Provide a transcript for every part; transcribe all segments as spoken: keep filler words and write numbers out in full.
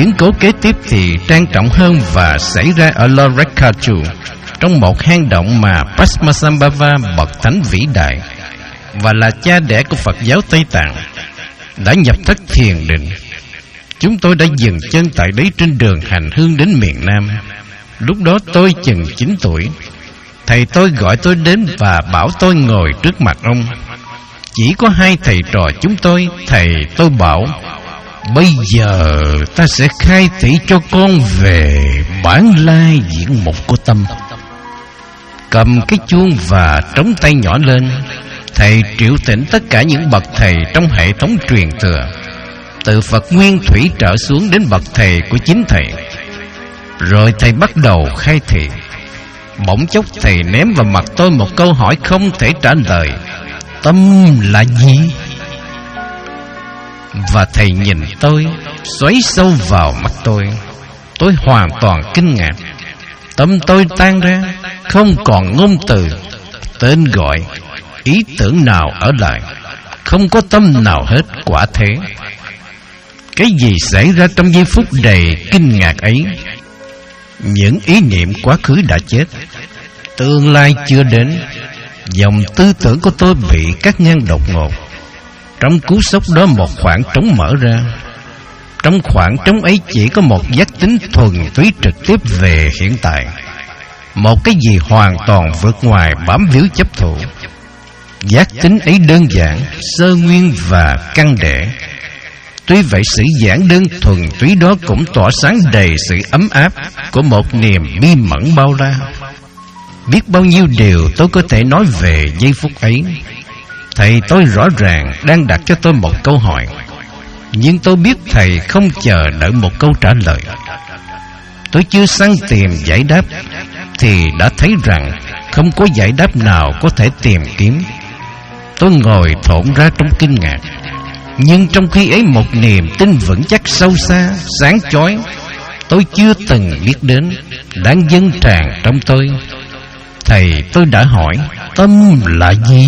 biến cố kế tiếp thì trang trọng hơn và xảy ra ở Lorekatu, trong một hang động mà Padmasambhava, bậc thánh vĩ đại và là cha đẻ của Phật giáo Tây Tạng, đã nhập thất thiền định. Chúng tôi đã dừng chân tại đấy trên đường hành hương đến miền Nam. Lúc đó tôi chừng chín tuổi. Thầy tôi gọi tôi đến và bảo tôi ngồi trước mặt ông. Chỉ có hai thầy trò chúng tôi. Thầy tôi bảo: bây giờ ta sẽ khai thị cho con về bản lai diện mục của tâm. Cầm cái chuông và trống tay nhỏ lên, thầy triệu tĩnh tất cả những bậc thầy trong hệ thống truyền thừa, từ Phật Nguyên Thủy trở xuống đến bậc thầy của chính thầy. Rồi thầy bắt đầu khai thị. Bỗng chốc thầy ném vào mặt tôi một câu hỏi không thể trả lời: tâm là gì? Và thầy nhìn tôi, xoáy sâu vào mắt tôi. Tôi hoàn toàn kinh ngạc. Tâm tôi tan ra, không còn ngôn từ, tên gọi, ý tưởng nào ở lại. Không có tâm nào hết, quả thế. Cái gì xảy ra trong giây phút đầy kinh ngạc ấy? Những ý niệm quá khứ đã chết, tương lai chưa đến. Dòng tư tưởng của tôi bị cắt ngang đột ngột. Trong cú sốc đó một khoảng trống mở ra. Trong khoảng trống ấy chỉ có một giác tính thuần túy trực tiếp về hiện tại, một cái gì hoàn toàn vượt ngoài bám víu chấp thủ. Giác tính ấy đơn giản, sơ nguyên và căn để. Tuy vậy sự giản đơn thuần túy đó cũng tỏa sáng đầy sự ấm áp của một niềm bi mẫn bao la. Biết bao nhiêu điều tôi có thể nói về giây phút ấy. Thầy tôi rõ ràng đang đặt cho tôi một câu hỏi, nhưng tôi biết thầy không chờ đợi một câu trả lời. Tôi chưa săn tìm giải đáp thì đã thấy rằng không có giải đáp nào có thể tìm kiếm. Tôi ngồi thổn ra trong kinh ngạc. Nhưng trong khi ấy một niềm tin vững chắc sâu xa, sáng chói, tôi chưa từng biết đến, đang dâng tràn trong tôi. Thầy tôi đã hỏi: tâm là gì?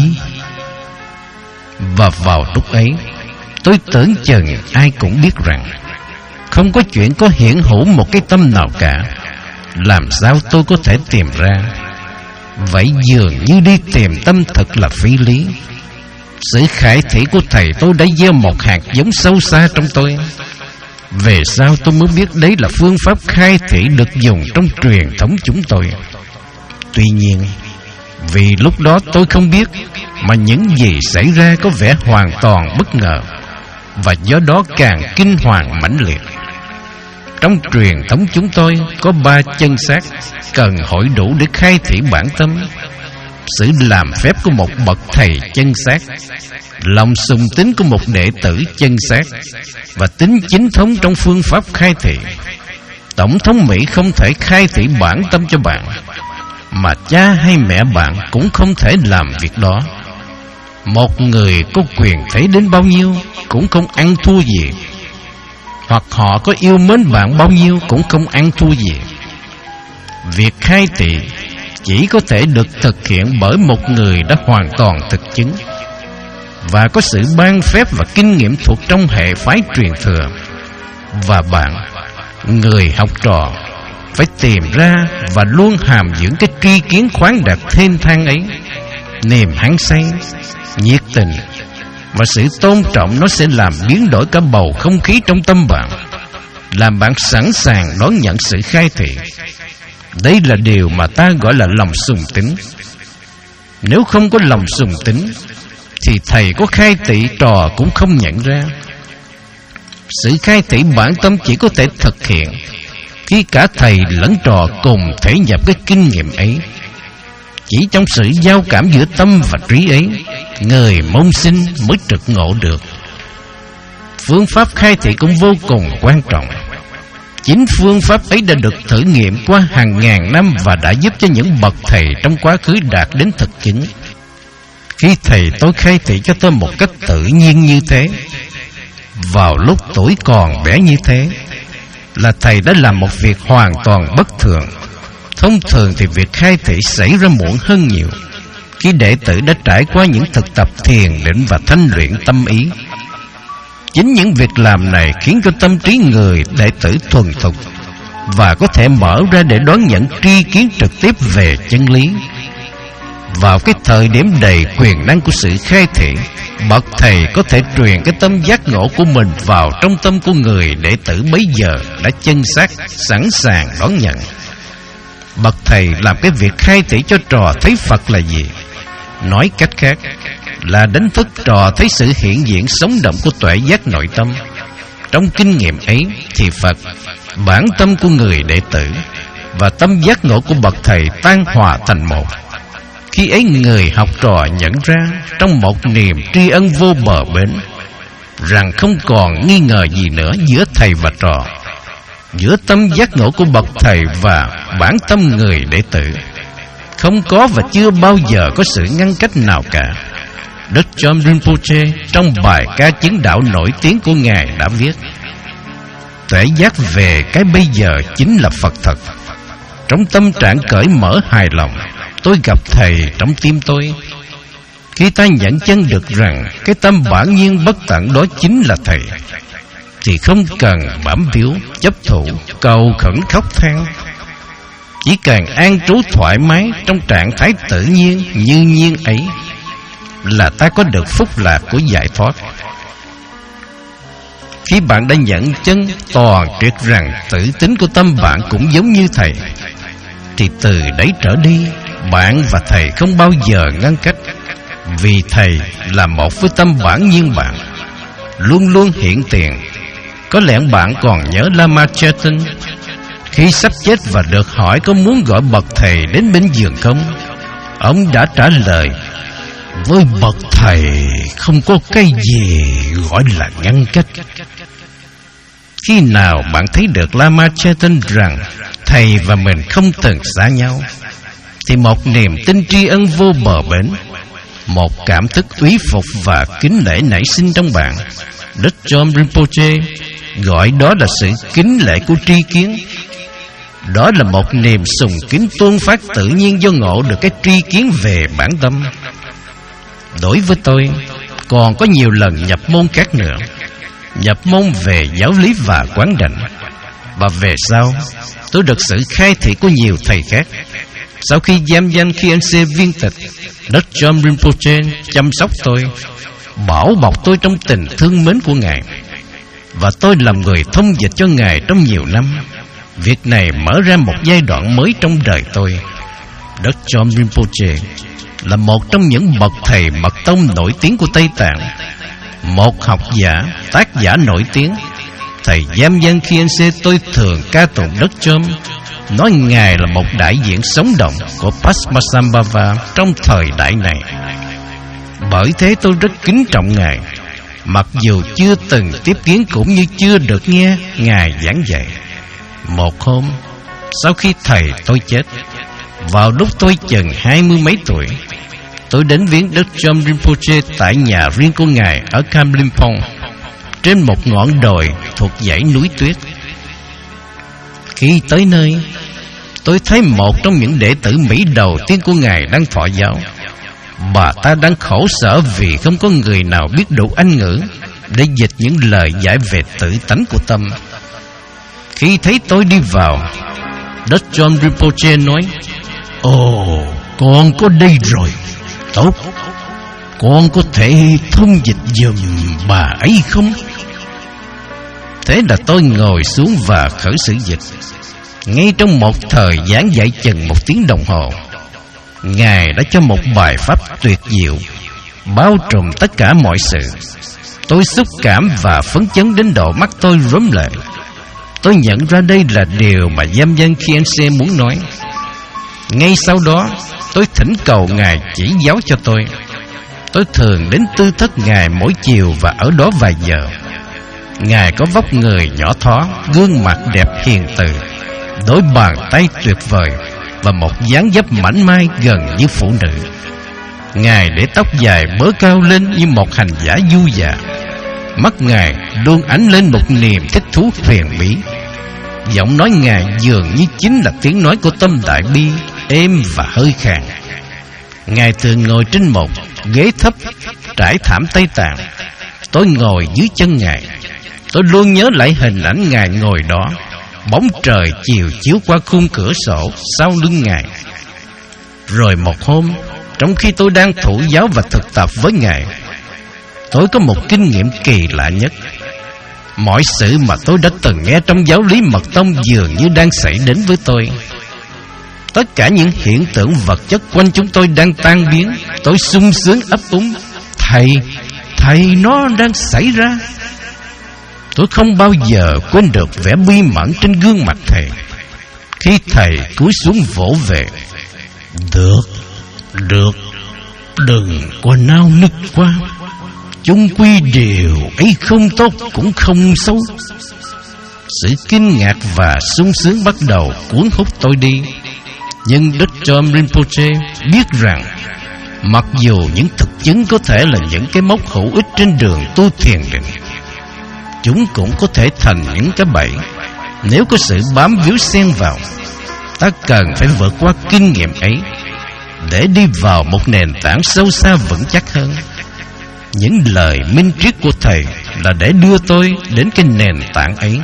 Và vào lúc ấy, tôi tưởng chừng ai cũng biết rằng không có chuyện có hiển hữu một cái tâm nào cả. Làm sao tôi có thể tìm ra? Vậy dường như đi tìm tâm thật là phi lý. Sự khải thị của thầy tôi đã gieo một hạt giống sâu xa trong tôi. Về sau tôi mới biết đấy là phương pháp khai thị được dùng trong truyền thống chúng tôi. Tuy nhiên, vì lúc đó tôi không biết, mà những gì xảy ra có vẻ hoàn toàn bất ngờ, và do đó càng kinh hoàng mãnh liệt. Trong truyền thống chúng tôi có ba chân xác cần hội đủ để khai thị bản tâm. Sự làm phép của một bậc thầy chân xác, lòng sùng tín của một đệ tử chân xác, và tính chính thống trong phương pháp khai thị. Tổng thống Mỹ không thể khai thị bản tâm cho bạn, mà cha hay mẹ bạn cũng không thể làm việc đó. Một người có quyền thế đến bao nhiêu cũng không ăn thua gì, hoặc họ có yêu mến bạn bao nhiêu cũng không ăn thua gì. Việc khai thị chỉ có thể được thực hiện bởi một người đã hoàn toàn thực chứng và có sự ban phép và kinh nghiệm thuộc trong hệ phái truyền thừa. Và bạn, người học trò, phải tìm ra và luôn hàm dưỡng cái tri kiến khoáng đạt thênh thang ấy. Niềm hăng say, nhiệt tình và sự tôn trọng nó sẽ làm biến đổi cả bầu không khí trong tâm bạn, làm bạn sẵn sàng đón nhận sự khai thị. Đây là điều mà ta gọi là lòng sùng tín. Nếu không có lòng sùng tín thì thầy có khai thị trò cũng không nhận ra. Sự khai thị bản tâm chỉ có thể thực hiện khi cả thầy lẫn trò cùng thể nhập cái kinh nghiệm ấy. Chỉ trong sự giao cảm giữa tâm và trí ấy, người môn sinh mới trực ngộ được. Phương pháp khai thị cũng vô cùng quan trọng. Chính phương pháp ấy đã được thử nghiệm qua hàng ngàn năm và đã giúp cho những bậc thầy trong quá khứ đạt đến thực chứng. Khi thầy tôi khai thị cho tôi một cách tự nhiên như thế, vào lúc tuổi còn bé như thế, là thầy đã làm một việc hoàn toàn bất thường. Thông thường thì việc khai thị xảy ra muộn hơn nhiều, khi đệ tử đã trải qua những thực tập thiền định và thanh luyện tâm ý. Chính những việc làm này khiến cho tâm trí người đệ tử thuần thục và có thể mở ra để đón nhận tri kiến trực tiếp về chân lý. Vào cái thời điểm đầy quyền năng của sự khai thị, bậc thầy có thể truyền cái tâm giác ngộ của mình vào trong tâm của người đệ tử bấy giờ đã chân xác, sẵn sàng đón nhận. Bậc thầy làm cái việc khai thị cho trò thấy Phật là gì? Nói cách khác là đánh thức trò thấy sự hiện diện sống động của tuệ giác nội tâm. Trong kinh nghiệm ấy thì Phật, bản tâm của người đệ tử và tâm giác ngộ của bậc thầy tan hòa thành một. Khi ấy người học trò nhận ra trong một niềm tri ân vô bờ bến rằng không còn nghi ngờ gì nữa giữa thầy và trò, giữa tâm giác ngộ của bậc thầy và bản tâm người đệ tử. Không có và chưa bao giờ có sự ngăn cách nào cả. Đức Chom Rinpoche trong bài ca chứng đạo nổi tiếng của Ngài đã viết: tuệ giác về cái bây giờ chính là Phật thật. Trong tâm trạng cởi mở hài lòng, tôi gặp thầy trong tim tôi. Khi ta nhận chân được rằng cái tâm bản nhiên bất tận đó chính là thầy, thì không cần bám víu, chấp thủ, cầu khẩn khóc than. Chỉ cần an trú thoải mái trong trạng thái tự nhiên như nhiên ấy là ta có được phúc lạc của giải thoát. Khi bạn đã nhận chân toàn triệt rằng tự tính của tâm bạn cũng giống như thầy, thì từ đấy trở đi bạn và thầy không bao giờ ngăn cách, vì thầy là một với tâm bản nhiên bạn, luôn luôn hiện tiền. Có lẽ bạn còn nhớ Lama Chetan khi sắp chết và được hỏi có muốn gọi bậc thầy đến bên giường không? Ông đã trả lời: với bậc thầy không có cái gì gọi là ngăn cách. Khi nào bạn thấy được Lama Chetan rằng thầy và mình không từng xa nhau, thì một niềm tin tri ân vô bờ bến, một cảm thức úy phục và kính lễ nảy sinh trong bạn. Đức Chom Rinpoche gọi đó là sự kính lễ của tri kiến. Đó là một niềm sùng kính tuôn phát tự nhiên do ngộ được cái tri kiến về bản tâm. Đối với tôi, còn có nhiều lần nhập môn khác nữa. Nhập môn về giáo lý và quán đảnh. Và về sau, tôi được sự khai thị của nhiều thầy khác. Sau khi giam danh khi anh xê viên tịch, Đức Chom Rinpoche chăm sóc tôi, bảo bọc tôi trong tình thương mến của Ngài, và tôi làm người thông dịch cho Ngài trong nhiều năm. Việc này mở ra một giai đoạn mới trong đời tôi. Đức Chom Rinpoche là một trong những bậc thầy mật tông nổi tiếng của Tây Tạng, một học giả, tác giả nổi tiếng. Thầy giam dân khi anh xê tôi thường ca tụng Đức Chom, nói Ngài là một đại diện sống động của Padmasambhava trong thời đại này. Bởi thế tôi rất kính trọng Ngài, mặc dù chưa từng tiếp kiến cũng như chưa được nghe Ngài giảng dạy. Một hôm, sau khi thầy tôi chết, vào lúc tôi chừng hai mươi mấy tuổi, tôi đến viếng Đức Chom Rinpoche tại nhà riêng của Ngài ở Kam Limpong, trên một ngọn đồi thuộc dãy núi tuyết. Khi tới nơi, tôi thấy một trong những đệ tử Mỹ đầu tiên của Ngài đang thọ giáo. Bà ta đang khổ sở vì không có người nào biết đủ Anh ngữ để dịch những lời giải về tự tánh của tâm. Khi thấy tôi đi vào, Đức Chom Rinpoche nói: ồ, con có đây rồi. Tốt, con có thể thông dịch giùm bà ấy không? Thế là tôi ngồi xuống và khởi sự dịch. Ngay trong một thời giảng dạy chừng một tiếng đồng hồ, Ngài đã cho một bài pháp tuyệt diệu, bao trùm tất cả mọi sự. Tôi xúc cảm và phấn chấn đến độ mắt tôi rớm lệ. Tôi nhận ra đây là điều mà giam dân Khiense muốn nói. Ngay sau đó, tôi thỉnh cầu Ngài chỉ giáo cho tôi. Tôi thường đến tư thất Ngài mỗi chiều và ở đó vài giờ. Ngài có vóc người nhỏ thó, gương mặt đẹp hiền từ, đôi bàn tay tuyệt vời và một dáng dấp mảnh mai gần như phụ nữ. Ngài để tóc dài bớ cao lên như một hành giả du già. Mắt Ngài luôn ánh lên một niềm thích thú huyền bí. Giọng nói Ngài dường như chính là tiếng nói của tâm đại bi, êm và hơi khàn. Ngài thường ngồi trên một ghế thấp trải thảm Tây Tạng, Tôi ngồi dưới chân Ngài. Tôi luôn nhớ lại hình ảnh Ngài ngồi đó, bóng trời chiều chiếu qua khung cửa sổ sau lưng Ngài. Rồi một hôm, trong khi tôi đang thụ giáo và thực tập với Ngài, tôi có một kinh nghiệm kỳ lạ nhất. Mọi sự mà tôi đã từng nghe trong giáo lý mật tông dường như đang xảy đến với tôi. Tất cả những hiện tượng vật chất quanh chúng tôi đang tan biến. Tôi sung sướng ấp úng: Thầy, Thầy, nó đang xảy ra. Tôi không bao giờ quên được vẻ bi mẫn trên gương mặt Thầy khi Thầy cúi xuống vỗ về: Được, được, đừng có nao nức quá. Chung quy điều ấy không tốt cũng không xấu. Sự kinh ngạc và sung sướng bắt đầu cuốn hút tôi đi. Nhưng Đức John Rinpoche biết rằng mặc dù những thực chứng có thể là những cái mốc hữu ích trên đường tu thiền định, chúng cũng có thể thành những cái bẫy nếu có sự bám víu xen vào. Ta cần phải vượt qua kinh nghiệm ấy để đi vào một nền tảng sâu xa vững chắc hơn. Những lời minh triết của Thầy là để đưa tôi đến cái nền tảng ấy.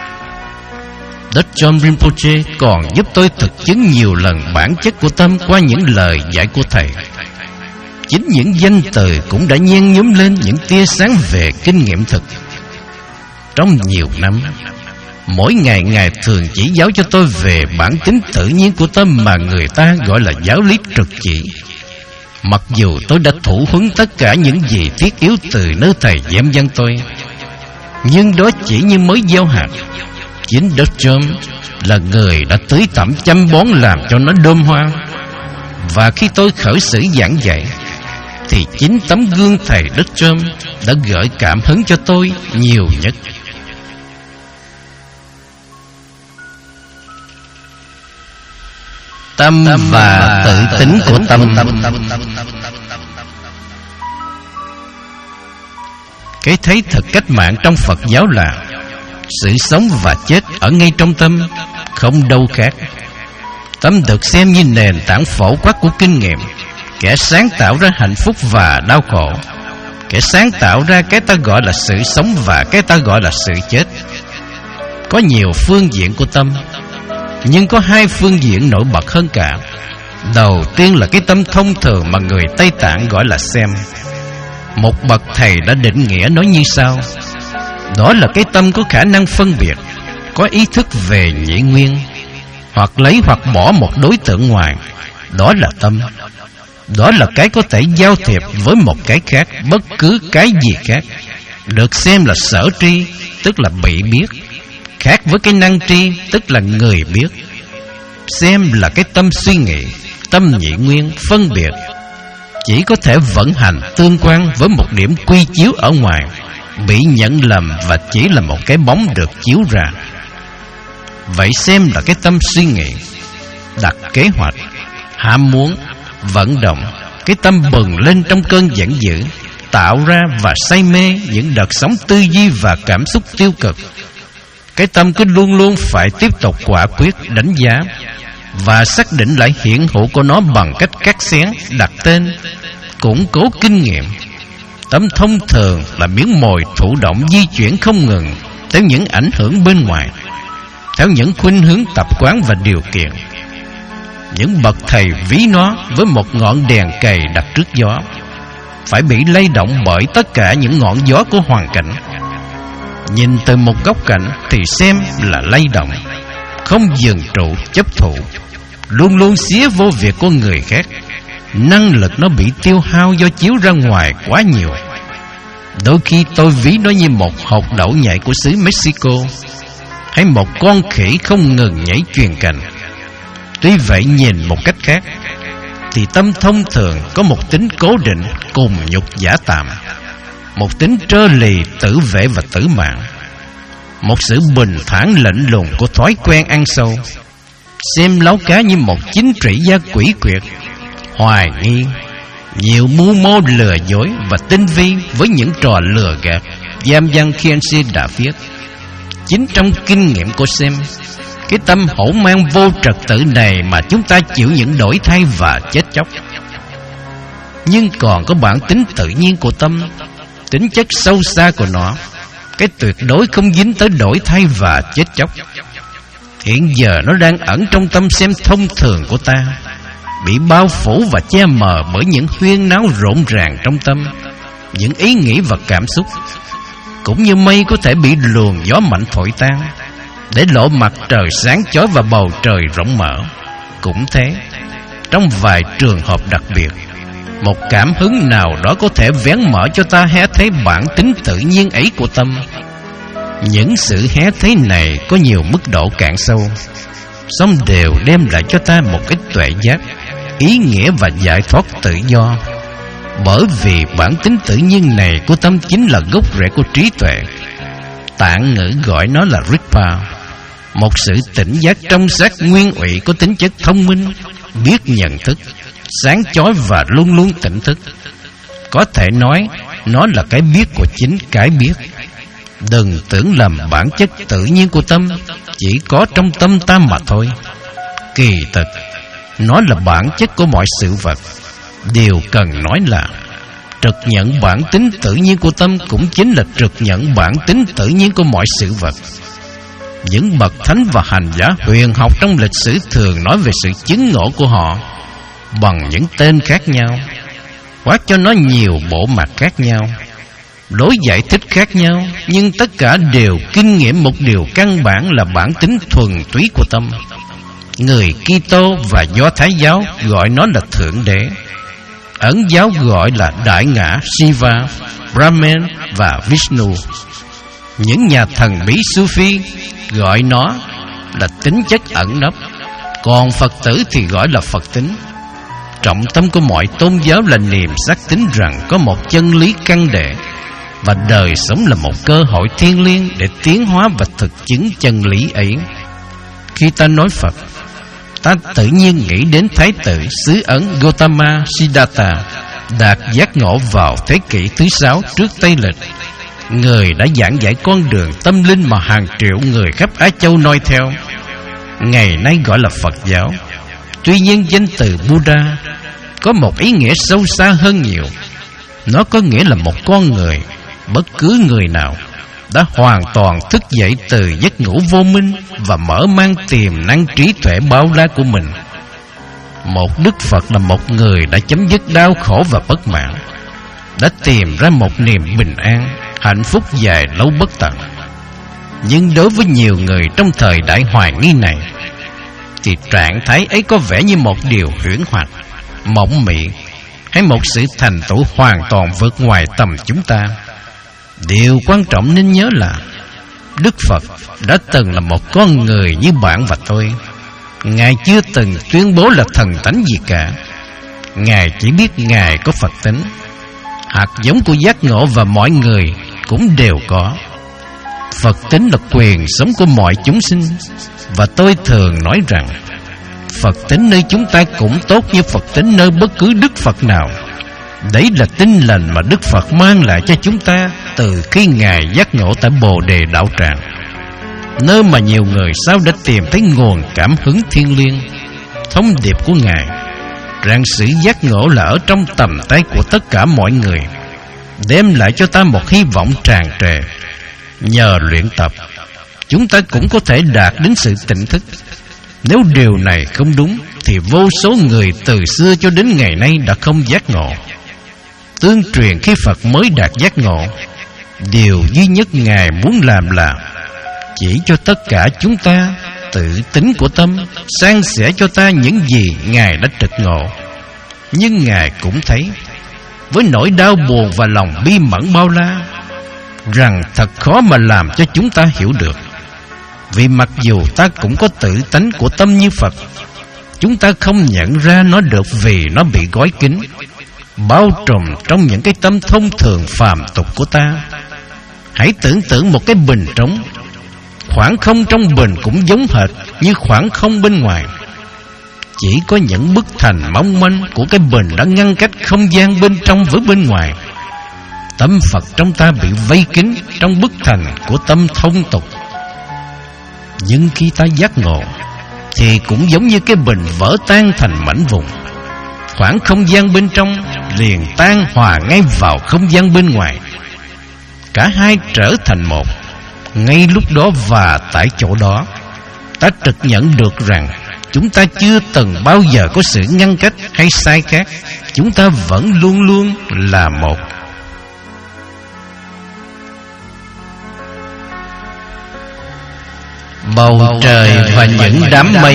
Đức John Rinpoche còn giúp tôi thực chứng nhiều lần bản chất của tâm qua những lời dạy của Thầy. Chính những danh từ cũng đã nhen nhóm lên những tia sáng về kinh nghiệm thực. Trong nhiều năm, mỗi ngày Ngài thường chỉ giáo cho tôi về bản tính tự nhiên của tâm mà người ta gọi là giáo lý trực chỉ. Mặc dù tôi đã thủ huấn tất cả những gì thiết yếu từ nơi Thầy giảng dân tôi, nhưng đó chỉ như mới gieo hạt. Chính Đức John là người đã tưới tẩm chăm bón làm cho nó đơm hoa. Và khi tôi khởi sự giảng dạy, thì chính tấm gương Thầy Đức John đã gợi cảm hứng cho tôi nhiều nhất. Tâm và tự tính của tâm. Cái thấy thật cách mạng trong Phật giáo là sự sống và chết ở ngay trong tâm, không đâu khác. Tâm được xem như nền tảng phổ quát của kinh nghiệm, kẻ sáng tạo ra hạnh phúc và đau khổ, kẻ sáng tạo ra cái ta gọi là sự sống và cái ta gọi là sự chết. Có nhiều phương diện của tâm, nhưng có hai phương diện nổi bật hơn cả. Đầu tiên là cái tâm thông thường mà người Tây Tạng gọi là xem. Một bậc thầy đã định nghĩa nó như sau: đó là cái tâm có khả năng phân biệt, có ý thức về nhị nguyên, hoặc lấy hoặc bỏ một đối tượng ngoài. Đó là tâm. Đó là cái có thể giao thiệp với một cái khác, bất cứ cái gì khác. Được xem là sở tri, tức là bị biết, khác với cái năng tri, tức là người biết. Xem là cái tâm suy nghĩ, tâm nhị nguyên, phân biệt, chỉ có thể vận hành tương quan với một điểm quy chiếu ở ngoài, bị nhận lầm và chỉ là một cái bóng được chiếu ra. Vậy xem là cái tâm suy nghĩ, đặt kế hoạch, ham muốn, vận động. Cái tâm bừng lên trong cơn giận dữ, tạo ra và say mê những đợt sóng tư duy và cảm xúc tiêu cực. Cái tâm cứ luôn luôn phải tiếp tục quả quyết, đánh giá và xác định lại hiện hữu của nó bằng cách cắt xén, đặt tên, củng cố kinh nghiệm. Tâm thông thường là miếng mồi thụ động di chuyển không ngừng theo những ảnh hưởng bên ngoài, theo những khuynh hướng tập quán và điều kiện. Những bậc thầy ví nó với một ngọn đèn cầy đặt trước gió, phải bị lay động bởi tất cả những ngọn gió của hoàn cảnh. Nhìn từ một góc cạnh thì xem là lay động, không dừng trụ chấp thụ, luôn luôn xía vô việc của người khác. Năng lực nó bị tiêu hao do chiếu ra ngoài quá nhiều. Đôi khi tôi ví nó như một hột đậu nhạy của xứ Mexico, hay một con khỉ không ngừng nhảy chuyền cành. Tuy vậy, nhìn một cách khác thì tâm thông thường có một tính cố định cùng nhục giả tạm, một tính trơ lì tử vệ và tử mạng, một sự bình thản lạnh lùng của thói quen ăn sâu. Xem láo cá như một chính trị gia quỷ quyệt, hoài nghi, nhiều mưu mô lừa dối và tinh vi với những trò lừa gạt, giam dân Khianxi đã viết. Chính trong kinh nghiệm của Xem, cái tâm hổ mang vô trật tự này mà chúng ta chịu những đổi thay và chết chóc. Nhưng còn có bản tính tự nhiên của tâm, tính chất sâu xa của nó, cái tuyệt đối không dính tới đổi thay và chết chóc, hiện giờ nó đang ẩn trong tâm xem thông thường của ta, bị bao phủ và che mờ bởi những huyên náo rộn ràng trong tâm, những ý nghĩ và cảm xúc. Cũng như mây có thể bị luồng gió mạnh thổi tan để lộ mặt trời sáng chói và bầu trời rộng mở, cũng thế, trong vài trường hợp đặc biệt, một cảm hứng nào đó có thể vén mở cho ta hé thấy bản tính tự nhiên ấy của tâm. Những sự hé thấy này có nhiều mức độ cạn sâu, song đều đem lại cho ta một cái tuệ giác, ý nghĩa và giải thoát tự do. Bởi vì bản tính tự nhiên này của tâm chính là gốc rễ của trí tuệ. Tạng ngữ gọi nó là Rigpa, một sự tỉnh giác trong xác nguyên ủy có tính chất thông minh, biết nhận thức, sáng chói và luôn luôn tỉnh thức. Có thể nói nó là cái biết của chính cái biết. Đừng tưởng lầm bản chất tự nhiên của tâm chỉ có trong tâm ta mà thôi. Kỳ thực nó là bản chất của mọi sự vật. Điều cần nói là trực nhận bản tính tự nhiên của tâm cũng chính là trực nhận bản tính tự nhiên của mọi sự vật. Những bậc thánh và hành giả huyền học trong lịch sử thường nói về sự chứng ngộ của họ bằng những tên khác nhau, khoác cho nó nhiều bộ mặt khác nhau, lối giải thích khác nhau, nhưng tất cả đều kinh nghiệm một điều căn bản là bản tính thuần túy của tâm. Người Kitô và Do Thái giáo gọi nó là Thượng Đế, Ấn giáo gọi là Đại Ngã Shiva, Brahman và Vishnu. Những nhà thần bí Sufi gọi nó là tính chất ẩn nấp, còn Phật tử thì gọi là Phật tính. Trọng tâm của mọi tôn giáo là niềm xác tín rằng có một chân lý căn đệ, và đời sống là một cơ hội thiêng liêng để tiến hóa và thực chứng chân lý ấy. Khi ta nói Phật, ta tự nhiên nghĩ đến Thái tử xứ Ấn Gautama Siddhartha, đạt giác ngộ vào thế kỷ thứ sáu trước Tây lịch. Người đã giảng giải con đường tâm linh mà hàng triệu người khắp Á Châu noi theo, ngày nay gọi là Phật giáo. Tuy nhiên danh từ Buddha có một ý nghĩa sâu xa hơn nhiều. Nó có nghĩa là một con người, bất cứ người nào, đã hoàn toàn thức dậy từ giấc ngủ vô minh và mở mang tiềm năng trí tuệ bao la của mình. Một Đức Phật là một người đã chấm dứt đau khổ và bất mãn, đã tìm ra một niềm bình an, hạnh phúc dài lâu bất tận. Nhưng đối với nhiều người trong thời đại hoài nghi này, thì trạng thái ấy có vẻ như một điều huyễn hoặc, mộng mị, hay một sự thành tựu hoàn toàn vượt ngoài tầm chúng ta. Điều quan trọng nên nhớ là Đức Phật đã từng là một con người như bạn và tôi. Ngài chưa từng tuyên bố là thần thánh gì cả. Ngài chỉ biết Ngài có Phật tính. Hạt giống của giác ngộ và mọi người cũng đều có. Phật tính là quyền sống của mọi chúng sinh. Và tôi thường nói rằng Phật tính nơi chúng ta cũng tốt như Phật tính nơi bất cứ Đức Phật nào. Đấy là tinh lành mà Đức Phật mang lại cho chúng ta từ khi Ngài giác ngộ tại Bồ Đề Đạo Tràng, nơi mà nhiều người sau đã tìm thấy nguồn cảm hứng thiêng liêng. Thông điệp của Ngài rằng sự giác ngộ là ở trong tầm tay của tất cả mọi người, đem lại cho ta một hy vọng tràn trề. Nhờ luyện tập, chúng ta cũng có thể đạt đến sự tỉnh thức. Nếu điều này không đúng, thì vô số người từ xưa cho đến ngày nay đã không giác ngộ. Tương truyền khi Phật mới đạt giác ngộ, điều duy nhất Ngài muốn làm là chỉ cho tất cả chúng ta tự tính của tâm, san sẻ cho ta những gì Ngài đã trực ngộ. Nhưng Ngài cũng thấy, với nỗi đau buồn và lòng bi mẫn bao la, rằng thật khó mà làm cho chúng ta hiểu được. Vì mặc dù ta cũng có tự tánh của tâm như Phật, chúng ta không nhận ra nó được vì nó bị gói kín, bao trùm trong những cái tâm thông thường phàm tục của ta. Hãy tưởng tượng một cái bình trống. Khoảng không trong bình cũng giống hệt như khoảng không bên ngoài. Chỉ có những bức thành mong manh của cái bình đã ngăn cách không gian bên trong với bên ngoài. Tâm Phật trong ta bị vây kín trong bức thành của tâm thông tục. Nhưng khi ta giác ngộ, thì cũng giống như cái bình vỡ tan thành mảnh vụn. Khoảng không gian bên trong liền tan hòa ngay vào không gian bên ngoài. Cả hai trở thành một. Ngay lúc đó và tại chỗ đó, ta trực nhận được rằng chúng ta chưa từng bao giờ có sự ngăn cách hay sai khác. Chúng ta vẫn luôn luôn là một. Bầu trời và những đám mây.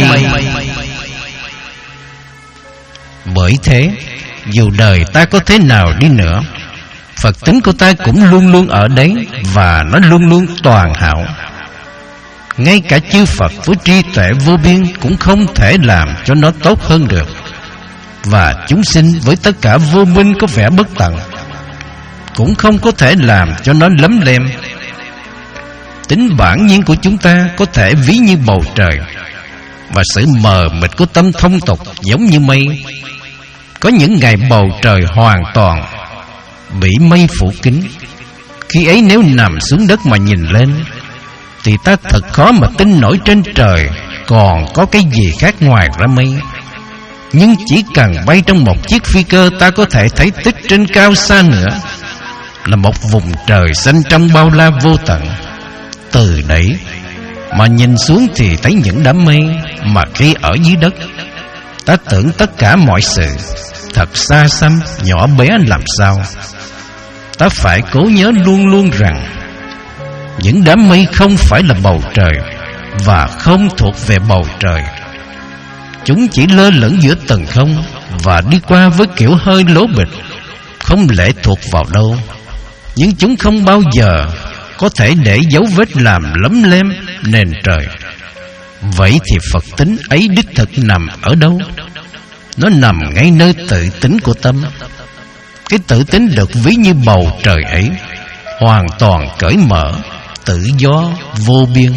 Bởi thế, dù đời ta có thế nào đi nữa, Phật tính của ta cũng luôn luôn ở đấy, và nó luôn luôn toàn hảo. Ngay cả chư Phật với trí tuệ vô biên cũng không thể làm cho nó tốt hơn được. Và chúng sinh với tất cả vô minh có vẻ bất tận cũng không có thể làm cho nó lấm lem. Tính bản nhiên của chúng ta có thể ví như bầu trời, và sự mờ mịt của tâm thông tục giống như mây. Có những ngày bầu trời hoàn toàn bị mây phủ kín. Khi ấy nếu nằm xuống đất mà nhìn lên, thì ta thật khó mà tin nổi trên trời còn có cái gì khác ngoài ra mây. Nhưng chỉ cần bay trong một chiếc phi cơ, ta có thể thấy tích trên cao xa nữa là một vùng trời xanh trong bao la vô tận. Từ đấy mà nhìn xuống thì thấy những đám mây, mà khi ở dưới đất, ta tưởng tất cả mọi sự thật xa xăm, nhỏ bé làm sao. Ta phải cố nhớ luôn luôn rằng những đám mây không phải là bầu trời, và không thuộc về bầu trời. Chúng chỉ lơ lửng giữa tầng không, và đi qua với kiểu hơi lố bịch, không lệ thuộc vào đâu. Nhưng chúng không bao giờ có thể để dấu vết làm lấm lem nền trời. Vậy thì Phật tính ấy đích thực nằm ở đâu? Nó nằm ngay nơi tự tính của tâm. Cái tự tính được ví như bầu trời ấy, hoàn toàn cởi mở, tự do, vô biên.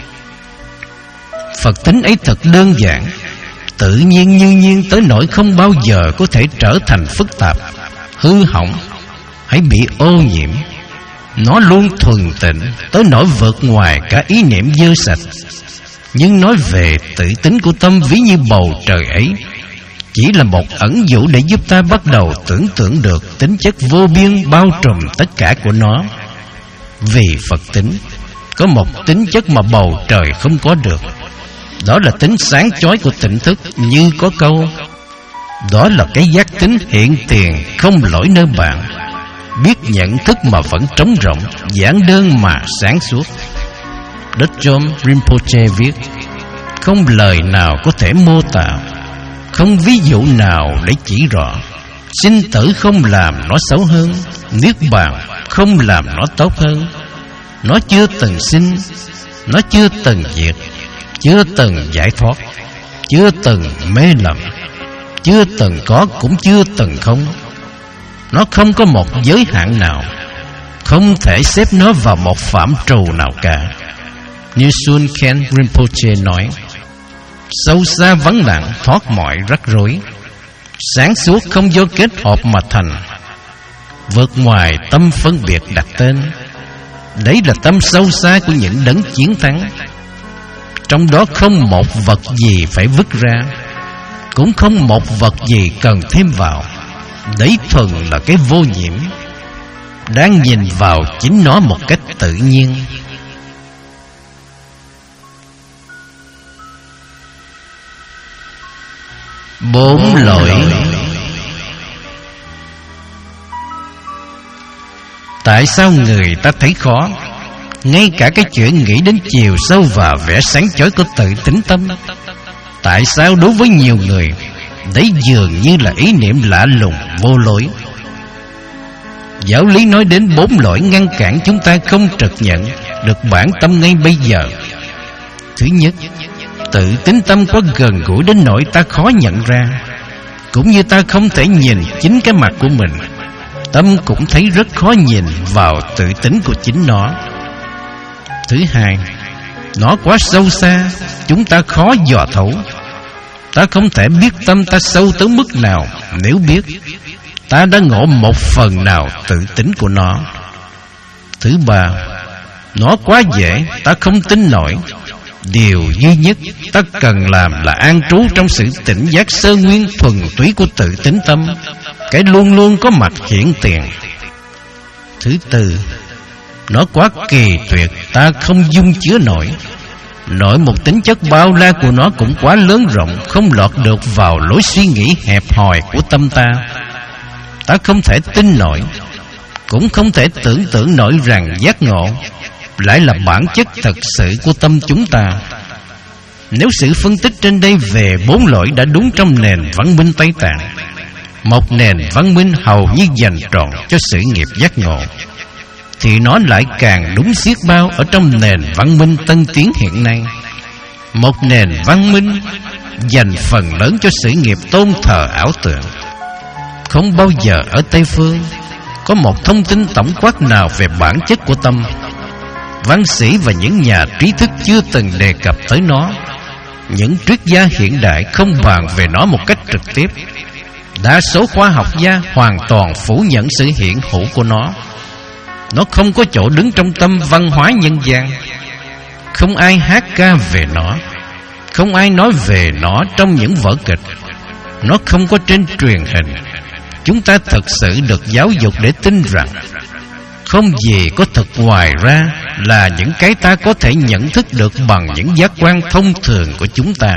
Phật tính ấy thật đơn giản, tự nhiên như nhiên tới nỗi không bao giờ có thể trở thành phức tạp, hư hỏng hay bị ô nhiễm. Nó luôn thuần tịnh tới nỗi vượt ngoài cả ý niệm dơ sạch. Nhưng nói về tự tính của tâm ví như bầu trời ấy, chỉ là một ẩn dụ để giúp ta bắt đầu tưởng tượng được tính chất vô biên bao trùm tất cả của nó. Vì Phật tính có một tính chất mà bầu trời không có được. Đó là tính sáng chói của tỉnh thức, như có câu: đó là cái giác tính hiện tiền, không lỗi nơi bạn, biết nhận thức mà vẫn trống rỗng, giản đơn mà sáng suốt. Đức John Rinpoche viết: không lời nào có thể mô tả, không ví dụ nào để chỉ rõ. Sinh tử không làm nó xấu hơn, niết bàn không làm nó tốt hơn. Nó chưa từng sinh, nó chưa từng diệt, chưa từng giải thoát, chưa từng mê lầm, chưa từng có cũng chưa từng không. Nó không có một giới hạn nào, không thể xếp nó vào một phạm trù nào cả. Như Sun Ken Rinpoche nói: sâu xa vắng lặng thoát mọi rắc rối, sáng suốt không do kết hợp mà thành, vượt ngoài tâm phân biệt đặt tên. Đấy là tâm sâu xa của những đấng chiến thắng. Trong đó không một vật gì phải vứt ra, cũng không một vật gì cần thêm vào. Đấy thuần là cái vô nhiễm, đang nhìn vào chính nó một cách tự nhiên. Bốn lỗi. Tại sao người ta thấy khó? Ngay cả cái chuyện nghĩ đến chiều sâu và vẻ sáng chói của tự tính tâm. Tại sao đối với nhiều người, đấy dường như là ý niệm lạ lùng, vô lối? Giáo lý nói đến bốn lỗi ngăn cản chúng ta không trực nhận được bản tâm ngay bây giờ. Thứ nhất, tự tính tâm có gần gũi đến nỗi ta khó nhận ra. Cũng như ta không thể nhìn chính cái mặt của mình, tâm cũng thấy rất khó nhìn vào tự tính của chính nó. Thứ hai, nó quá sâu xa, chúng ta khó dò thấu. Ta không thể biết tâm ta sâu tới mức nào. Nếu biết, ta đã ngộ một phần nào tự tính của nó. Thứ ba, nó quá dễ, ta không tin nổi. Điều duy nhất ta cần làm là an trú trong sự tỉnh giác sơ nguyên thuần túy của tự tính tâm, cái luôn luôn có mặt hiện tiền. Thứ tư, Nó quá kỳ tuyệt, ta không dung chứa nổi. Nội một tính chất bao la của nó cũng quá lớn rộng, không lọt được vào lối suy nghĩ hẹp hòi của tâm ta. Ta không thể tin nổi, cũng không thể tưởng tượng nổi rằng giác ngộ lại là bản chất thật sự của tâm chúng ta. Nếu sự phân tích trên đây về bốn loại đã đúng trong nền văn minh Tây Tạng, một nền văn minh hầu như dành trọn cho sự nghiệp giác ngộ, thì nó lại càng đúng xiết bao ở trong nền văn minh tân tiến hiện nay. Một nền văn minh dành phần lớn cho sự nghiệp tôn thờ ảo tưởng. Không bao giờ ở Tây Phương có một thông tin tổng quát nào về bản chất của tâm. Văn sĩ và những nhà trí thức chưa từng đề cập tới nó. Những triết gia hiện đại không bàn về nó một cách trực tiếp. Đa số khoa học gia hoàn toàn phủ nhận sự hiện hữu của nó. Nó không có chỗ đứng trong tâm văn hóa nhân gian. Không ai hát ca về nó, không ai nói về nó trong những vở kịch. Nó không có trên truyền hình. Chúng ta thật sự được giáo dục để tin rằng không gì có thật ngoài ra là những cái ta có thể nhận thức được bằng những giác quan thông thường của chúng ta.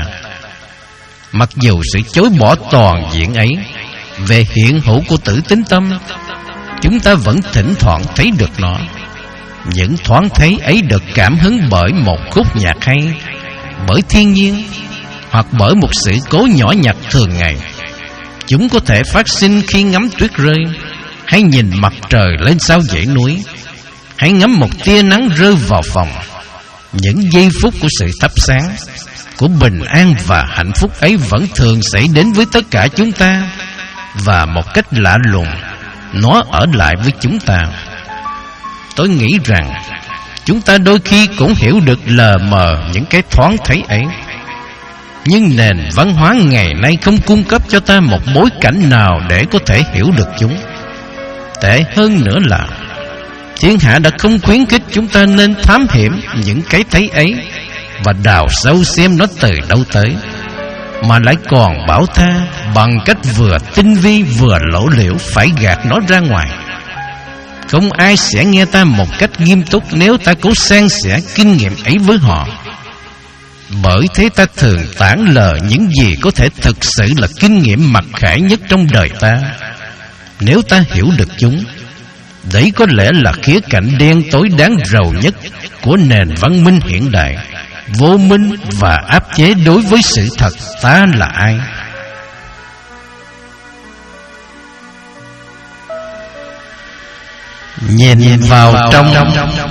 Mặc dù sự chối bỏ toàn diện ấy về hiện hữu của tử tín tâm, chúng ta vẫn thỉnh thoảng thấy được nó. Những thoáng thấy ấy được cảm hứng bởi một khúc nhạc hay, bởi thiên nhiên, hoặc bởi một sự cố nhỏ nhặt thường ngày. Chúng có thể phát sinh khi ngắm tuyết rơi, hay nhìn mặt trời lên sao dãy núi, hay ngắm một tia nắng rơi vào phòng. Những giây phút của sự thắp sáng, của bình an và hạnh phúc ấy vẫn thường xảy đến với tất cả chúng ta. Và một cách lạ lùng, nó ở lại với chúng ta. Tôi nghĩ rằng chúng ta đôi khi cũng hiểu được lờ mờ những cái thoáng thấy ấy. Nhưng nền văn hóa ngày nay không cung cấp cho ta một bối cảnh nào để có thể hiểu được chúng. Tệ hơn nữa là thiên hạ đã không khuyến khích chúng ta nên thám hiểm những cái thấy ấy và đào sâu xem nó từ đâu tới, mà lại còn bảo ta bằng cách vừa tinh vi vừa lỗ liễu phải gạt nó ra ngoài. Không ai sẽ nghe ta một cách nghiêm túc nếu ta cố san sẻ kinh nghiệm ấy với họ. Bởi thế ta thường tản lờ những gì có thể thực sự là kinh nghiệm mặc khải nhất trong đời ta. Nếu ta hiểu được chúng, đấy có lẽ là khía cạnh đen tối đáng rầu nhất của nền văn minh hiện đại, vô minh và áp chế đối với sự thật ta là ai. Nhìn, Nhìn vào, vào trong, trong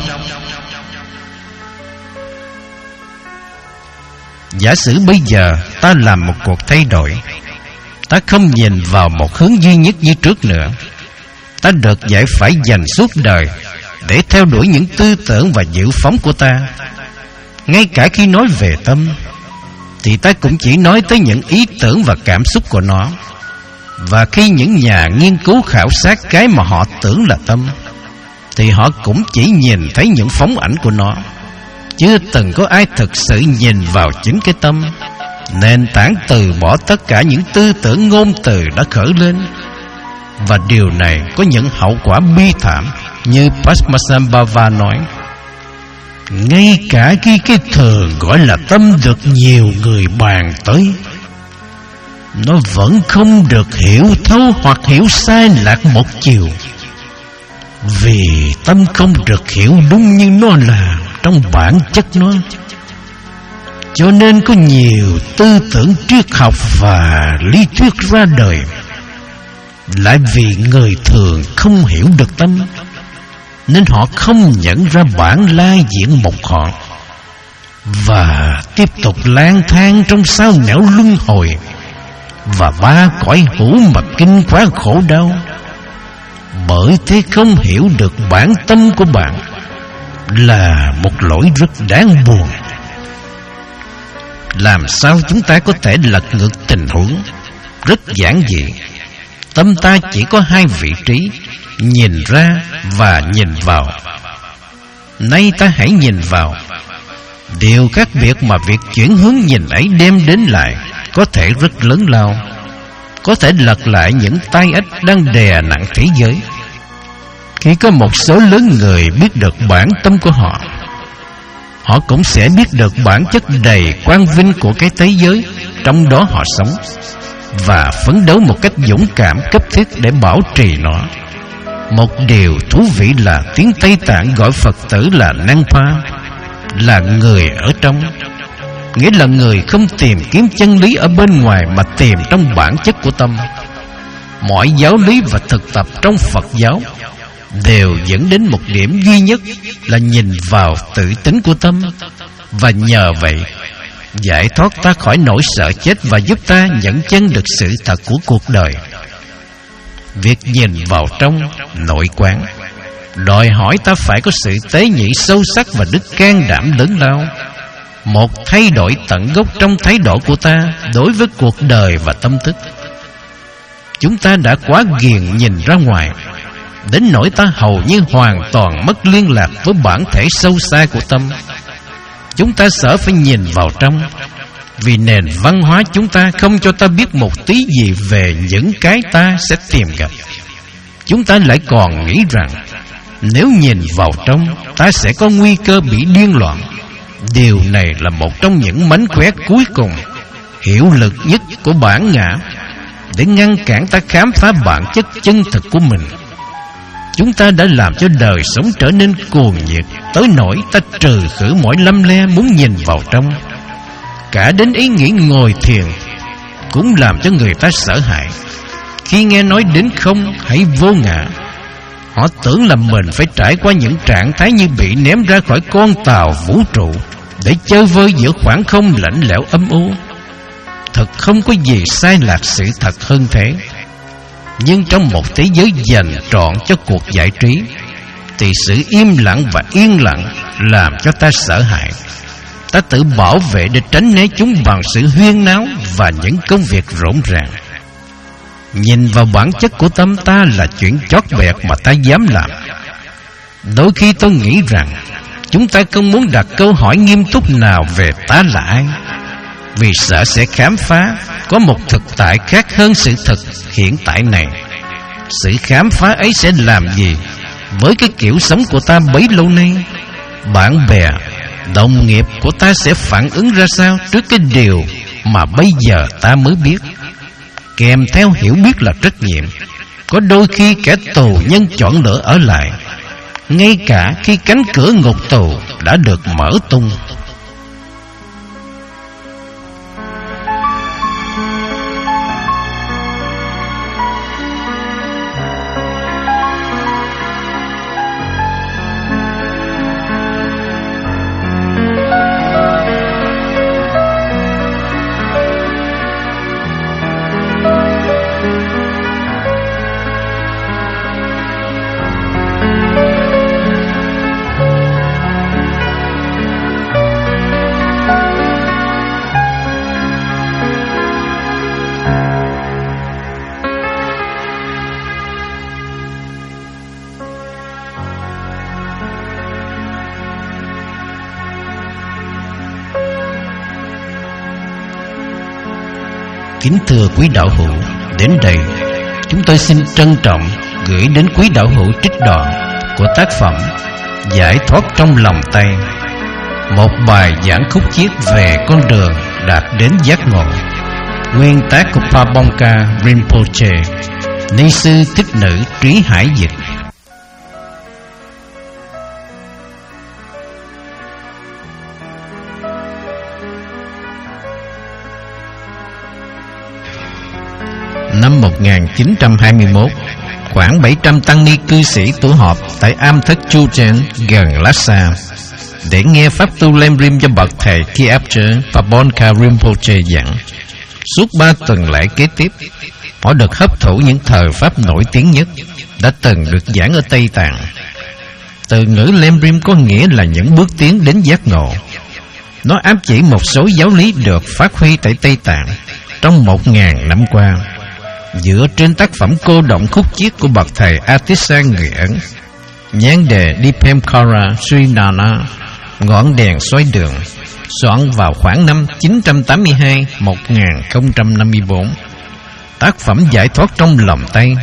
Giả sử bây giờ ta làm một cuộc thay đổi. Ta không nhìn vào một hướng duy nhất như trước nữa. Ta được dạy phải dành suốt đời để theo đuổi những tư tưởng và dự phóng của ta. Ngay cả khi nói về tâm, thì ta cũng chỉ nói tới những ý tưởng và cảm xúc của nó. Và khi những nhà nghiên cứu khảo sát cái mà họ tưởng là tâm, thì họ cũng chỉ nhìn thấy những phóng ảnh của nó. Chưa từng có ai thực sự nhìn vào chính cái tâm, nền tảng từ bỏ tất cả những tư tưởng ngôn từ đã khởi lên. Và điều này có những hậu quả bi thảm, như Padmasambhava nói. Ngay cả khi cái thường gọi là tâm được nhiều người bàn tới, nó vẫn không được hiểu thấu hoặc hiểu sai lạc một chiều. Vì tâm không được hiểu đúng như nó là trong bản chất nó, cho nên có nhiều tư tưởng triết học và lý thuyết ra đời. Lại vì người thường không hiểu được tâm, nên họ không nhận ra bản lai diện mục họ, và tiếp tục lang thang trong sao nẻo luân hồi và ba cõi hữu mà kinh quá khổ đau. Bởi thế không hiểu được bản tâm của bạn là một lỗi rất đáng buồn. Làm sao chúng ta có thể lật ngược tình huống? Rất giản dị. Tâm ta chỉ có hai vị trí, nhìn ra và nhìn vào. Nay ta hãy nhìn vào. Điều khác biệt mà việc chuyển hướng nhìn ấy đem đến lại có thể rất lớn lao, có thể lật lại những tai ách đang đè nặng thế giới. Khi có một số lớn người biết được bản tâm của họ, họ cũng sẽ biết được bản chất đầy quang vinh của cái thế giới trong đó họ sống, và phấn đấu một cách dũng cảm cấp thiết để bảo trì nó. Một điều thú vị là tiếng Tây Tạng gọi Phật tử là Nangpa, là người ở trong, nghĩa là người không tìm kiếm chân lý ở bên ngoài mà tìm trong bản chất của tâm. Mọi giáo lý và thực tập trong Phật giáo đều dẫn đến một điểm duy nhất là nhìn vào tự tính của tâm, và nhờ vậy giải thoát ta khỏi nỗi sợ chết và giúp ta nhận chân được sự thật của cuộc đời. Việc nhìn vào trong nội quán đòi hỏi ta phải có sự tế nhị sâu sắc và đức can đảm lớn lao, một thay đổi tận gốc trong thái độ của ta đối với cuộc đời và tâm thức. Chúng ta đã quá ghiền nhìn ra ngoài, đến nỗi ta hầu như hoàn toàn mất liên lạc với bản thể sâu xa của tâm. Chúng ta sợ phải nhìn vào trong, vì nền văn hóa chúng ta không cho ta biết một tí gì về những cái ta sẽ tìm gặp. Chúng ta lại còn nghĩ rằng nếu nhìn vào trong, ta sẽ có nguy cơ bị điên loạn. Điều này là một trong những mánh khóe cuối cùng, hiệu lực nhất của bản ngã, để ngăn cản ta khám phá bản chất chân thực của mình. Chúng ta đã làm cho đời sống trở nên cuồng nhiệt tới nỗi ta trừ khử mọi lăm le muốn nhìn vào trong. Cả đến ý nghĩ ngồi thiền cũng làm cho người ta sợ hãi. Khi nghe nói đến không hay vô ngã, họ tưởng là mình phải trải qua những trạng thái như bị ném ra khỏi con tàu vũ trụ để chơi vơi giữa khoảng không lạnh lẽo âm u. Thật không có gì sai lạc sự thật hơn thế. Nhưng trong một thế giới dành trọn cho cuộc giải trí, thì sự im lặng và yên lặng làm cho ta sợ hãi. Ta tự bảo vệ để tránh né chúng bằng sự huyên náo và những công việc rộn ràng. Nhìn vào bản chất của tâm ta là chuyện chót bẹt mà ta dám làm. Đôi khi tôi nghĩ rằng chúng ta không muốn đặt câu hỏi nghiêm túc nào về ta là ai, vì sợ sẽ khám phá có một thực tại khác hơn sự thực hiện tại này. Sự khám phá ấy sẽ làm gì với cái kiểu sống của ta bấy lâu nay? Bạn bè, đồng nghiệp của ta sẽ phản ứng ra sao trước cái điều mà bây giờ ta mới biết? Kèm theo hiểu biết là trách nhiệm. Có đôi khi kẻ tù nhân chọn lựa ở lại, ngay cả khi cánh cửa ngục tù đã được mở tung. Kính thưa quý đạo hữu, đến đây chúng tôi xin trân trọng gửi đến quý đạo hữu trích đoạn của tác phẩm Giải thoát trong lòng tay, một bài giảng khúc chiết về con đường đạt đến giác ngộ, nguyên tác của Pabongka Rinpoche, ni sư thích nữ Trí Hải dịch. Năm một nghìn chín trăm hai mươi mốt, khoảng bảy trăm tăng ni cư sĩ tụ họp tại am thất Chuchen gần Lhasa để nghe pháp tu Lemrim cho bậc thầy Kyabche Pabongka Rinpoche giảng. Suốt ba tuần lễ kế tiếp, họ được hấp thụ những thờ pháp nổi tiếng nhất đã từng được giảng ở Tây Tạng. Từ ngữ Lemrim có nghĩa là những bước tiến đến giác ngộ. Nó ám chỉ một số giáo lý được phát huy tại Tây Tạng trong một ngàn năm qua, dựa trên tác phẩm cô động khúc chiết của bậc thầy Atisa người Ấn, nhãn đề Dipemkara Srinana, ngọn đèn xoay đường, soạn vào khoảng năm chín trăm tám mươi hai đến một nghìn không trăm năm mươi bốn. Tác phẩm Giải thoát trong lòng tay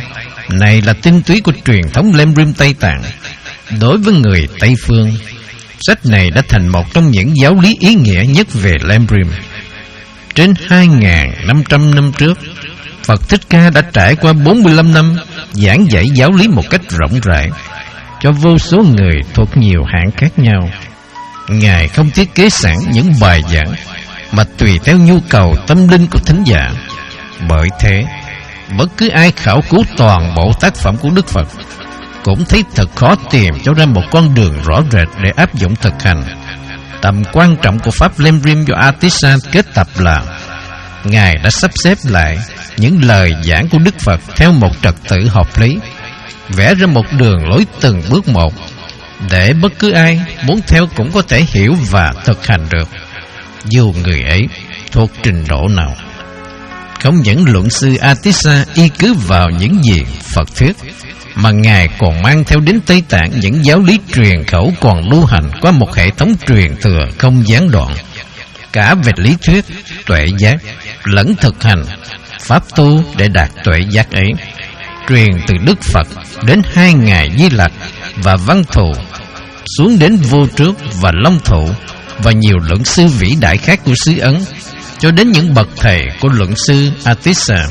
Này là tinh túy của truyền thống Lemrim Tây Tạng. Đối với người Tây Phương, sách này đã thành một trong những giáo lý ý nghĩa nhất về Lemrim. Trên hai nghìn năm trăm năm trước, Phật Thích Ca đã trải qua bốn mươi lăm năm giảng dạy giáo lý một cách rộng rãi cho vô số người thuộc nhiều hạng khác nhau. Ngài không thiết kế sẵn những bài giảng mà tùy theo nhu cầu tâm linh của thính giả. Bởi thế, bất cứ ai khảo cứu toàn bộ tác phẩm của Đức Phật cũng thấy thật khó tìm cho ra một con đường rõ rệt để áp dụng thực hành. Tầm quan trọng của Pháp Lemrim do Atisan kết tập là Ngài đã sắp xếp lại những lời giảng của Đức Phật theo một trật tự hợp lý, vẽ ra một đường lối từng bước một, để bất cứ ai muốn theo cũng có thể hiểu và thực hành được, dù người ấy thuộc trình độ nào. Không những luận sư Atisa y cứ vào những gì Phật thuyết, mà Ngài còn mang theo đến Tây Tạng những giáo lý truyền khẩu còn lưu hành qua một hệ thống truyền thừa không gián đoạn, cả về lý thuyết, tuệ giác lẫn thực hành pháp tu để đạt tuệ giác ấy, truyền từ Đức Phật đến hai ngài Di Lặc và Văn Thù, xuống đến Vô Trước và Long Thụ và nhiều luận sư vĩ đại khác của xứ Ấn, cho đến những bậc thầy của luận sư Atisa.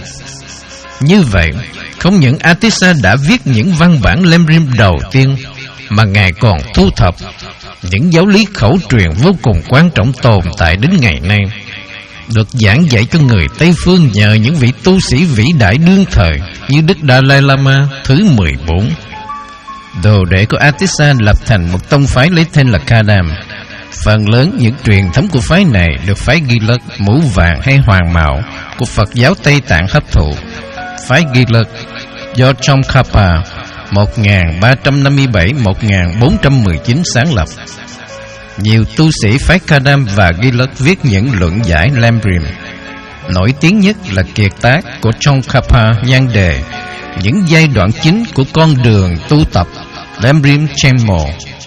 Như vậy, không những Atisa đã viết những văn bản Lemrim đầu tiên, mà Ngài còn thu thập những giáo lý khẩu truyền vô cùng quan trọng tồn tại đến ngày nay, được giảng dạy cho người Tây Phương nhờ những vị tu sĩ vĩ đại đương thời như Đức Dalai Lama thứ mười bốn. Đồ đệ của Atisa lập thành một tông phái lấy tên là Kadam. Phần lớn những truyền thống của phái này được phái Gilak, mũ vàng hay hoàng mạo của Phật giáo Tây Tạng hấp thụ. Phái Gilak do Tsongkhapa một nghìn ba trăm năm mươi bảy đến một nghìn bốn trăm mười chín sáng lập. Nhiều tu sĩ phái Kadam và Gilak viết những luận giải Lemrim. Nổi tiếng nhất là kiệt tác của Tsongkhapa nhan đề những giai đoạn chính của con đường tu tập Lemrim Chenmo.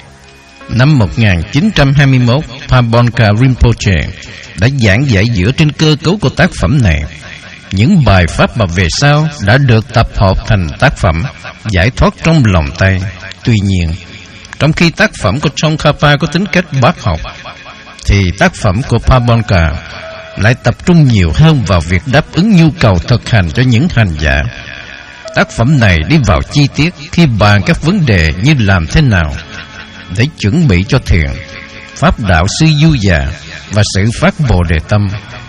Năm một nghìn chín trăm hai mươi mốt, Pabonka Rinpoche đã giảng dạy dựa trên cơ cấu của tác phẩm này những bài pháp mà về sau đã được tập hợp thành tác phẩm Giải thoát trong lòng tay. Tuy nhiên, trong khi tác phẩm của Tsongkhapa có tính cách bác học, thì tác phẩm của Pabonka lại tập trung nhiều hơn vào việc đáp ứng nhu cầu thực hành cho những hành giả. Tác phẩm này đi vào chi tiết khi bàn các vấn đề như làm thế nào để chuẩn bị cho thiền, pháp đạo sư du già và sự phát bồ đề tâm.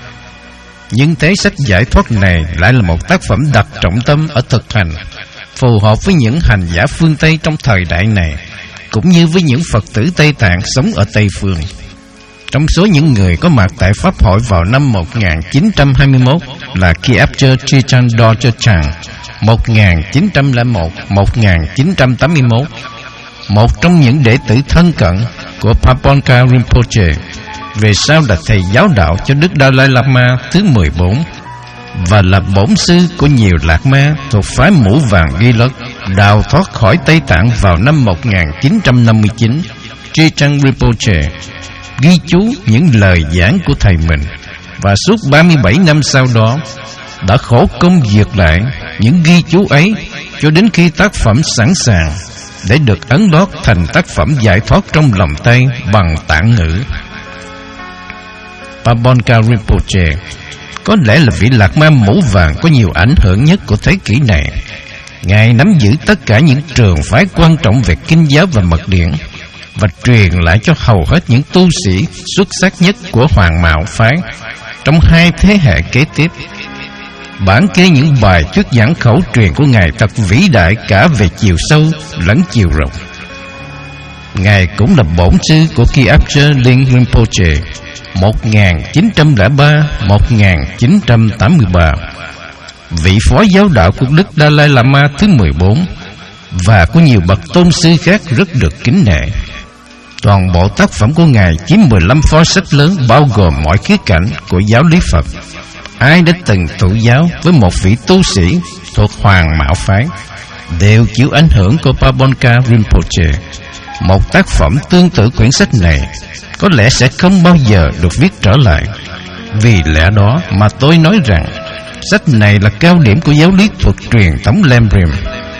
Nhưng thế sách giải thoát này lại là một tác phẩm đặt trọng tâm ở thực hành, phù hợp với những hành giả phương Tây trong thời đại này, cũng như với những Phật tử Tây Tạng sống ở Tây Phương. Trong số những người có mặt tại Pháp hội vào năm một nghìn chín trăm hai mươi mốt là Kyabje Chichang Dorje Chang một nghìn chín trăm lẻ một đến một nghìn chín trăm tám mươi mốt, một trong những đệ tử thân cận của Pabonka Rinpoche, về sau là thầy giáo đạo cho Đức Dalai Lama thứ mười bốn và là bổn sư của nhiều lạc ma thuộc phái mũ vàng Gilak, đào thoát khỏi Tây Tạng vào năm một nghìn chín trăm năm mươi chín. Chichang Rinpoche ghi chú những lời giảng của thầy mình, và suốt ba mươi bảy năm sau đó đã khổ công duyệt lại những ghi chú ấy cho đến khi tác phẩm sẵn sàng để được ấn lót thành tác phẩm giải thoát trong lòng tay bằng tạng ngữ. Pabonka Rinpoche có lẽ là vị lạc ma mũ vàng có nhiều ảnh hưởng nhất của thế kỷ này. Ngài nắm giữ tất cả những trường phái quan trọng về kinh giáo và mật điển, và truyền lại cho hầu hết những tu sĩ xuất sắc nhất của Hoàng Mạo phái trong hai thế hệ kế tiếp. Bản kê những bài thuyết giảng khẩu truyền của Ngài thật vĩ đại cả về chiều sâu lẫn chiều rộng. Ngài cũng là bổn sư của Kyabje Linh Rinpoche một nghìn chín trăm lẻ ba đến một nghìn chín trăm tám mươi ba, vị phó giáo đạo của Đức Dalai Lama thứ mười bốn, và của nhiều bậc tôn sư khác rất được kính nể. Toàn bộ tác phẩm của Ngài chiếm mười lăm pho sách lớn, bao gồm mọi khía cạnh của giáo lý Phật. Ai đã từng thụ giáo với một vị tu sĩ thuộc Hoàng Mạo phái đều chịu ảnh hưởng của Pabonka Rinpoche. Một tác phẩm tương tự quyển sách này có lẽ sẽ không bao giờ được viết trở lại. Vì lẽ đó mà tôi nói rằng sách này là cao điểm của giáo lý thuật truyền thống Lemrim.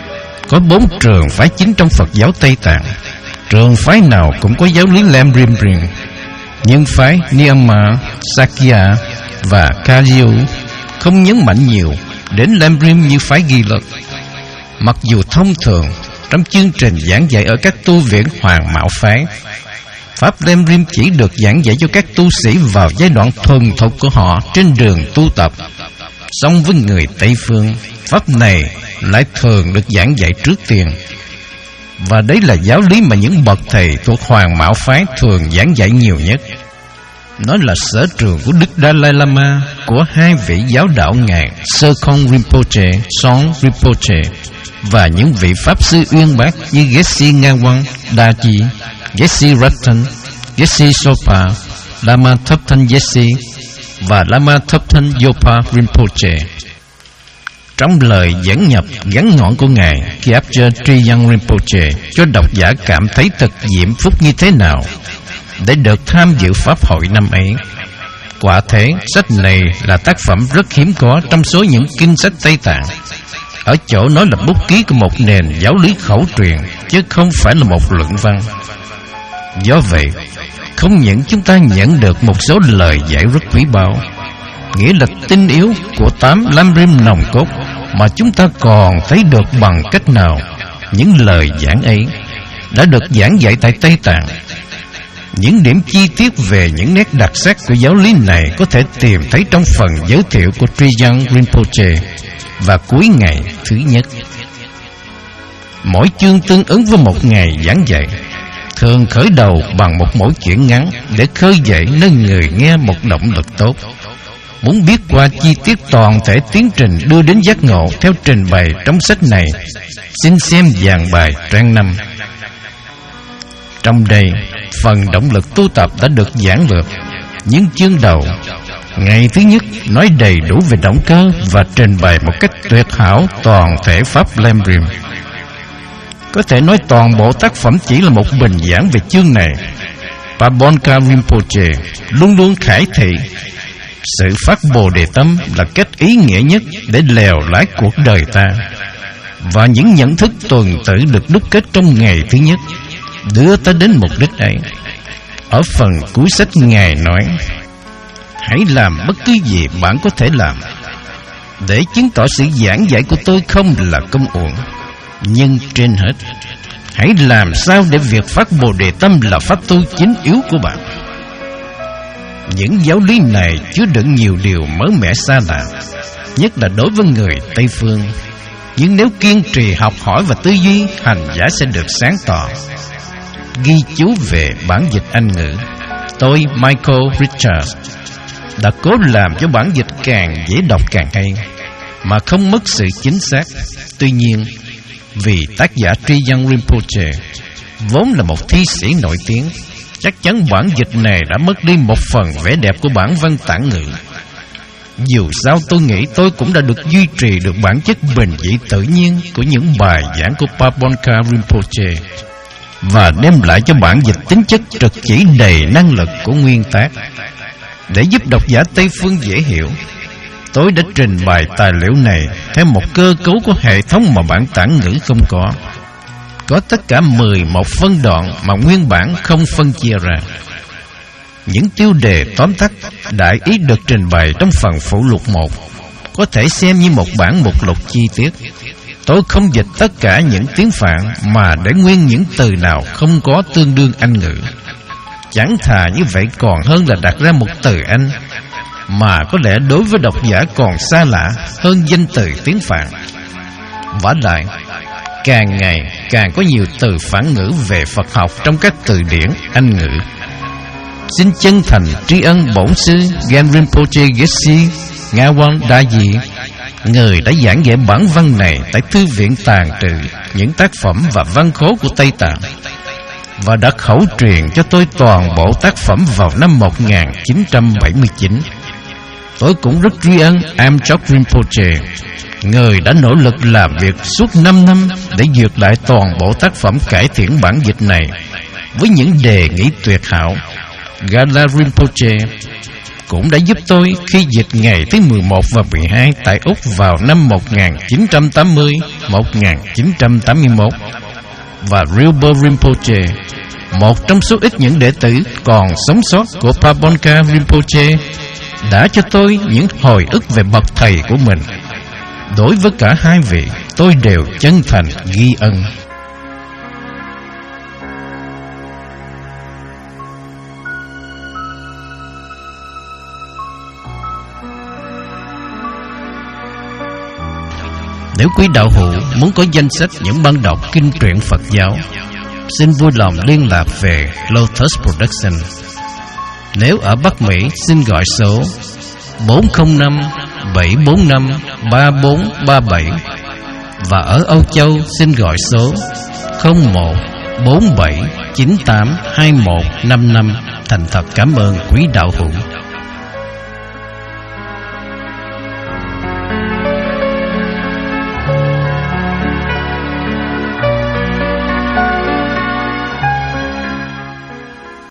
Có bốn trường phái chính trong Phật giáo Tây Tạng. Trường phái nào cũng có giáo lý Lam Rim riêng. Nhưng phái Niyama, Sakya và Kagyu không nhấn mạnh nhiều đến Lam Rim như phái Ghi Lực. Mặc dù thông thường trong chương trình giảng dạy ở các tu viện Hoàng Mạo phái, pháp Lam Rim chỉ được giảng dạy cho các tu sĩ vào giai đoạn thuần thục của họ trên đường tu tập. Song với người Tây phương, pháp này lại thường được giảng dạy trước tiên. Và đấy là giáo lý mà những bậc thầy thuộc Hoàng Mạo phái thường giảng dạy nhiều nhất. Nó là sở trường của Đức Dalai Lama, của hai vị giáo đạo ngài Sơ Không Rinpoche, Song Rinpoche và những vị pháp sư uyên bác như Geshe Ngawang Daji, Geshe Rattan, Geshe Sopa, Lama Thấp Thanh Geshe và Lama Thấp Thanh Yopa Rinpoche. Trong lời dẫn nhập ngắn ngọn của ngài Kyabja Triyang Rinpoche cho độc giả cảm thấy thật diễm phúc như thế nào để được tham dự pháp hội năm ấy. Quả thế, sách này là tác phẩm rất hiếm có trong số những kinh sách Tây Tạng, ở chỗ nó là bút ký của một nền giáo lý khẩu truyền, chứ không phải là một luận văn. Do vậy, không những chúng ta nhận được một số lời giải rất quý báu, nghĩa là tinh yếu của tám Lam Rim nòng cốt, mà chúng ta còn thấy được bằng cách nào những lời giảng ấy đã được giảng dạy tại Tây Tạng. Những điểm chi tiết về những nét đặc sắc của giáo lý này có thể tìm thấy trong phần giới thiệu của Triyang Rinpoche và cuối ngày thứ nhất. Mỗi chương tương ứng với một ngày giảng dạy, thường khởi đầu bằng một mẫu chuyện ngắn để khơi dậy nơi người nghe một động lực tốt. Muốn biết qua chi tiết toàn thể tiến trình đưa đến giác ngộ theo trình bày trong sách này, xin xem dàn bài trang năm. Trong đây, phần động lực tu tập đã được giảng lược. Những chương đầu, ngày thứ nhất nói đầy đủ về động cơ và trình bày một cách tuyệt hảo toàn thể pháp Lam Rim. Có thể nói toàn bộ tác phẩm chỉ là một bình giảng về chương này. Pabonka Rinpoche luôn luôn khải thị sự phát Bồ Đề tâm là cách ý nghĩa nhất để lèo lái cuộc đời ta, và những nhận thức tuần tự được đúc kết trong ngày thứ nhất đưa ta đến mục đích ấy. Ở phần cuối sách ngài nói: hãy làm bất cứ gì bạn có thể làm để chứng tỏ sự giảng dạy của tôi không là công uổng. Nhưng trên hết, hãy làm sao để việc phát Bồ Đề tâm là pháp tu chính yếu của bạn. Những giáo lý này chứa đựng nhiều điều mới mẻ xa lạ, nhất là đối với người Tây phương. Nhưng nếu kiên trì học hỏi và tư duy, hành giả sẽ được sáng tỏ. Ghi chú về bản dịch Anh ngữ, tôi Michael Richards đã cố làm cho bản dịch càng dễ đọc càng hay, mà không mất sự chính xác. Tuy nhiên, vì tác giả Triyang Rinpoche vốn là một thi sĩ nổi tiếng, chắc chắn bản dịch này đã mất đi một phần vẻ đẹp của bản văn tản ngữ. Dù sao, tôi nghĩ tôi cũng đã được duy trì được bản chất bình dị tự nhiên của những bài giảng của Pabonka Rinpoche và đem lại cho bản dịch tính chất trực chỉ đầy năng lực của nguyên tác. Để giúp độc giả Tây phương dễ hiểu, tôi đã trình bày tài liệu này theo một cơ cấu của hệ thống mà bản tản ngữ không có. Có tất cả mười một phân đoạn mà nguyên bản không phân chia ra. Những tiêu đề tóm tắt đại ý được trình bày trong phần phụ lục một, có thể xem như một bản mục lục chi tiết. Tôi không dịch tất cả những tiếng Phạn, mà để nguyên những từ nào không có tương đương Anh ngữ. Chẳng thà như vậy còn hơn là đặt ra một từ Anh mà có lẽ đối với độc giả còn xa lạ hơn danh từ tiếng Phạn. Vả lại, càng ngày càng có nhiều từ phản ngữ về Phật học trong các từ điển Anh ngữ. Xin chân thành tri ân bổn sư Gen Rinpoche Geshe Ngawang Daji, người đã giảng dạy bản văn này tại Thư viện tàng trữ những tác phẩm và văn khố của Tây Tạng, và đã khẩu truyền cho tôi toàn bộ tác phẩm vào năm một nghìn chín trăm bảy mươi chín. Tôi cũng rất tri ân Amchok Rinpoche, người đã nỗ lực làm việc suốt năm năm để duyệt lại toàn bộ tác phẩm cải thiện bản dịch này với những đề nghị tuyệt hảo. Gala Rinpoche cũng đã giúp tôi khi dịch ngày thứ mười một và mười hai tại Úc vào năm một nghìn chín trăm tám mươi đến một nghìn chín trăm tám mươi mốt. Và Rilpo Rinpoche, một trong số ít những đệ tử còn sống sót của Pabonka Rinpoche, đã cho tôi những hồi ức về bậc thầy của mình. Đối với cả hai vị, tôi đều chân thành ghi ân. Nếu quý đạo hữu muốn có danh sách những băng đọc kinh truyện Phật giáo, xin vui lòng liên lạc về Lotus Production. Nếu ở Bắc Mỹ, xin gọi số bốn không năm bảy bốn năm ba bốn ba bảy. Và ở Âu Châu, xin gọi số không một bốn bảy chín tám hai một năm năm. Thành thật cảm ơn quý đạo hữu.